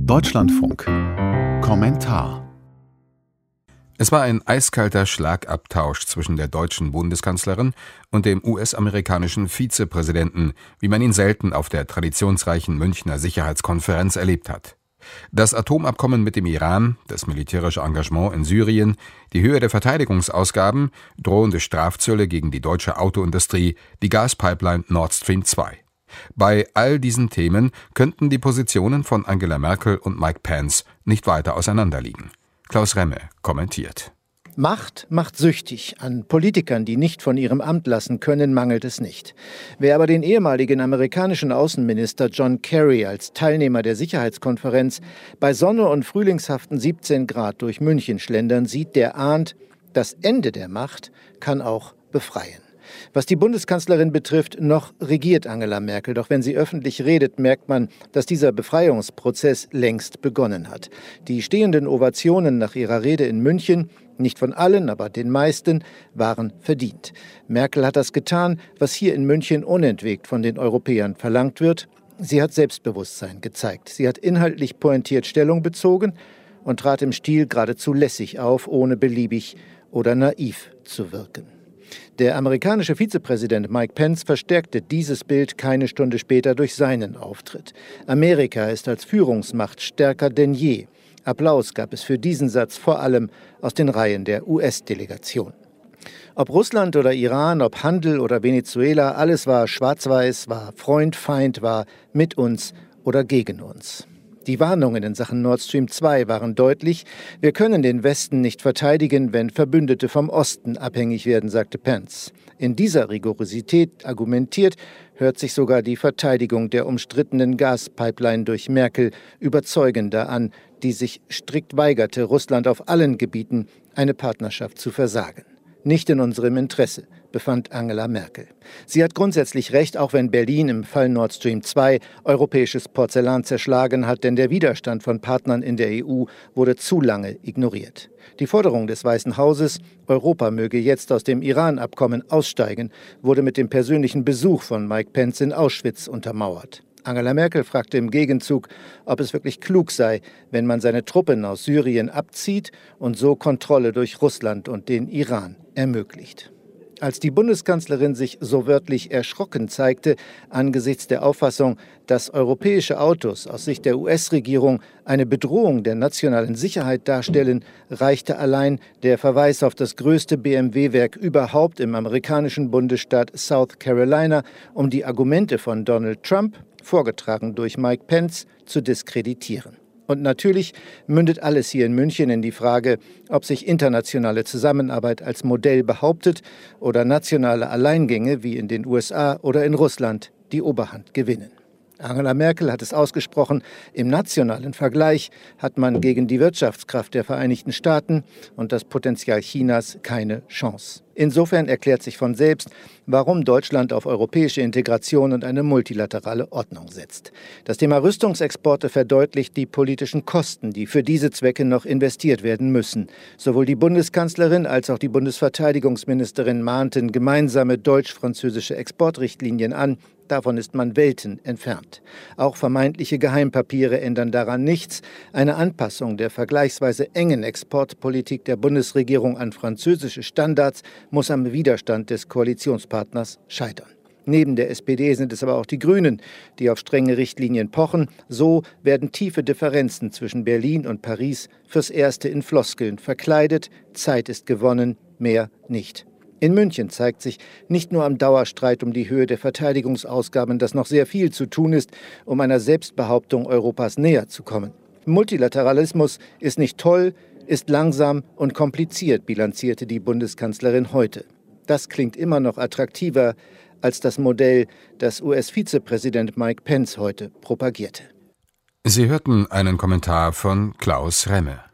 Deutschlandfunk. Kommentar. Es war ein eiskalter Schlagabtausch zwischen der deutschen Bundeskanzlerin und dem US-amerikanischen Vizepräsidenten, wie man ihn selten auf der traditionsreichen Münchner Sicherheitskonferenz erlebt hat. Das Atomabkommen mit dem Iran, das militärische Engagement in Syrien, die Höhe der Verteidigungsausgaben, drohende Strafzölle gegen die deutsche Autoindustrie, die Gaspipeline Nord Stream 2. Bei all diesen Themen könnten die Positionen von Angela Merkel und Mike Pence nicht weiter auseinanderliegen. Klaus Remme kommentiert. Macht macht süchtig. An Politikern, die nicht von ihrem Amt lassen können, mangelt es nicht. Wer aber den ehemaligen amerikanischen Außenminister John Kerry als Teilnehmer der Sicherheitskonferenz bei Sonne und frühlingshaften 17 Grad durch München schlendern sieht, der ahnt, das Ende der Macht kann auch befreien. Was die Bundeskanzlerin betrifft, noch regiert Angela Merkel. Doch wenn sie öffentlich redet, merkt man, dass dieser Befreiungsprozess längst begonnen hat. Die stehenden Ovationen nach ihrer Rede in München, nicht von allen, aber den meisten, waren verdient. Merkel hat das getan, was hier in München unentwegt von den Europäern verlangt wird. Sie hat Selbstbewusstsein gezeigt. Sie hat inhaltlich pointiert Stellung bezogen und trat im Stil geradezu lässig auf, ohne beliebig oder naiv zu wirken. Der amerikanische Vizepräsident Mike Pence verstärkte dieses Bild keine Stunde später durch seinen Auftritt. Amerika ist als Führungsmacht stärker denn je. Applaus gab es für diesen Satz vor allem aus den Reihen der US-Delegation. Ob Russland oder Iran, ob Handel oder Venezuela, alles war schwarz-weiß, war Freund, Feind, war mit uns oder gegen uns. Die Warnungen in Sachen Nord Stream 2 waren deutlich. Wir können den Westen nicht verteidigen, wenn Verbündete vom Osten abhängig werden, sagte Pence. In dieser Rigorosität argumentiert, hört sich sogar die Verteidigung der umstrittenen Gaspipeline durch Merkel überzeugender an, die sich strikt weigerte, Russland auf allen Gebieten eine Partnerschaft zu versagen. Nicht in unserem Interesse, befand Angela Merkel. Sie hat grundsätzlich recht, auch wenn Berlin im Fall Nord Stream 2 europäisches Porzellan zerschlagen hat, denn der Widerstand von Partnern in der EU wurde zu lange ignoriert. Die Forderung des Weißen Hauses, Europa möge jetzt aus dem Iran-Abkommen aussteigen, wurde mit dem persönlichen Besuch von Mike Pence in Auschwitz untermauert. Angela Merkel fragte im Gegenzug, ob es wirklich klug sei, wenn man seine Truppen aus Syrien abzieht und so Kontrolle durch Russland und den Iran ermöglicht. Als die Bundeskanzlerin sich so wörtlich erschrocken zeigte angesichts der Auffassung, dass europäische Autos aus Sicht der US-Regierung eine Bedrohung der nationalen Sicherheit darstellen, reichte allein der Verweis auf das größte BMW-Werk überhaupt im amerikanischen Bundesstaat South Carolina, um die Argumente von Donald Trump, vorgetragen durch Mike Pence, zu diskreditieren. Und natürlich mündet alles hier in München in die Frage, ob sich internationale Zusammenarbeit als Modell behauptet oder nationale Alleingänge wie in den USA oder in Russland die Oberhand gewinnen. Angela Merkel hat es ausgesprochen, im nationalen Vergleich hat man gegen die Wirtschaftskraft der Vereinigten Staaten und das Potenzial Chinas keine Chance. Insofern erklärt sich von selbst, warum Deutschland auf europäische Integration und eine multilaterale Ordnung setzt. Das Thema Rüstungsexporte verdeutlicht die politischen Kosten, die für diese Zwecke noch investiert werden müssen. Sowohl die Bundeskanzlerin als auch die Bundesverteidigungsministerin mahnten gemeinsame deutsch-französische Exportrichtlinien an. Davon ist man Welten entfernt. Auch vermeintliche Geheimpapiere ändern daran nichts. Eine Anpassung der vergleichsweise engen Exportpolitik der Bundesregierung an französische Standards muss am Widerstand des Koalitionspartners scheitern. Neben der SPD sind es aber auch die Grünen, die auf strenge Richtlinien pochen. So werden tiefe Differenzen zwischen Berlin und Paris fürs Erste in Floskeln verkleidet. Zeit ist gewonnen, mehr nicht. In München zeigt sich nicht nur am Dauerstreit um die Höhe der Verteidigungsausgaben, dass noch sehr viel zu tun ist, um einer Selbstbehauptung Europas näher zu kommen. Multilateralismus ist nicht toll, ist langsam und kompliziert, bilanzierte die Bundeskanzlerin heute. Das klingt immer noch attraktiver als das Modell, das US-Vizepräsident Mike Pence heute propagierte. Sie hörten einen Kommentar von Klaus Remme.